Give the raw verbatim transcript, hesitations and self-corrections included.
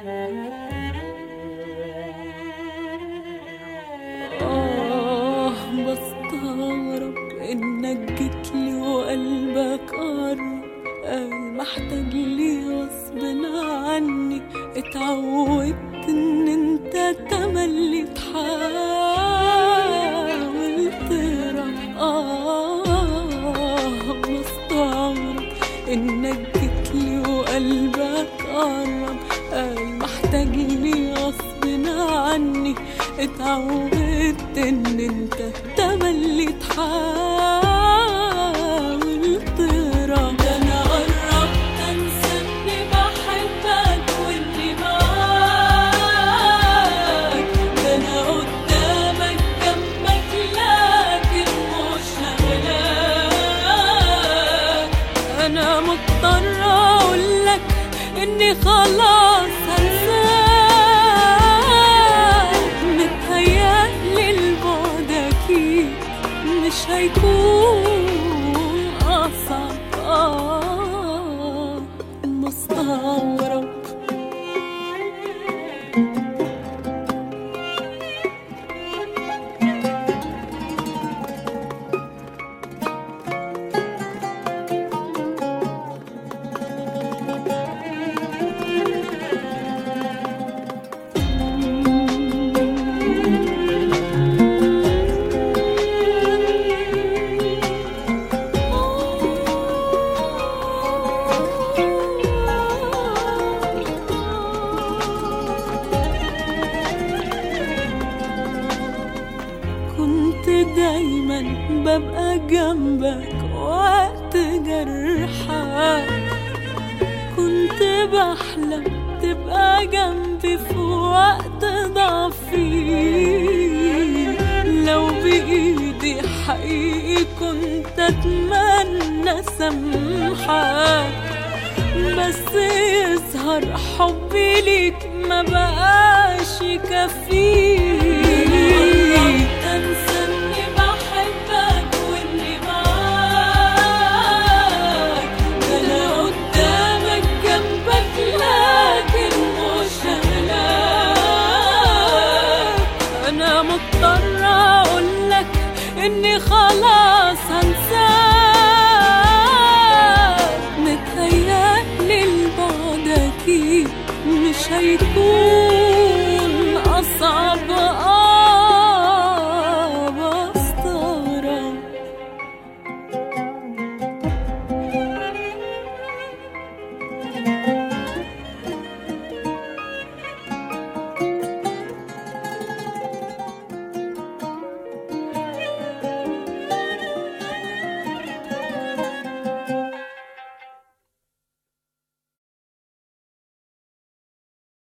آه بستغرب إنك جيتلي وقلبك قرب، قال محتاج لي غصب عني، اتعودت إن انت تملي تحاول تهرب. آه بستغرب إنك جيتلي وقلبك قرب، قال محتاج لي غصب عني، اتعودت ان انت تملي تحاول تهرب. ده انا قربت انسى اني بحبك واني معاك، ده انا قدامك جنبك لكن مش هغلاك. انا مضطرة اقولك اني خلاص مش هيكون أصعب. آه مستغرب دايما ببقى جنبك وقت جرحك، كنت بحلم تبقى جنبي في وقت ضعفي. لو بإيدي حقيقي كنت أتمنى سامحك، بس يظهر حبي ليك ما بقاش يكفيك. مضطرة أقولك إني خلاص هنساك، متهيألي البعد أكيد مش هيكون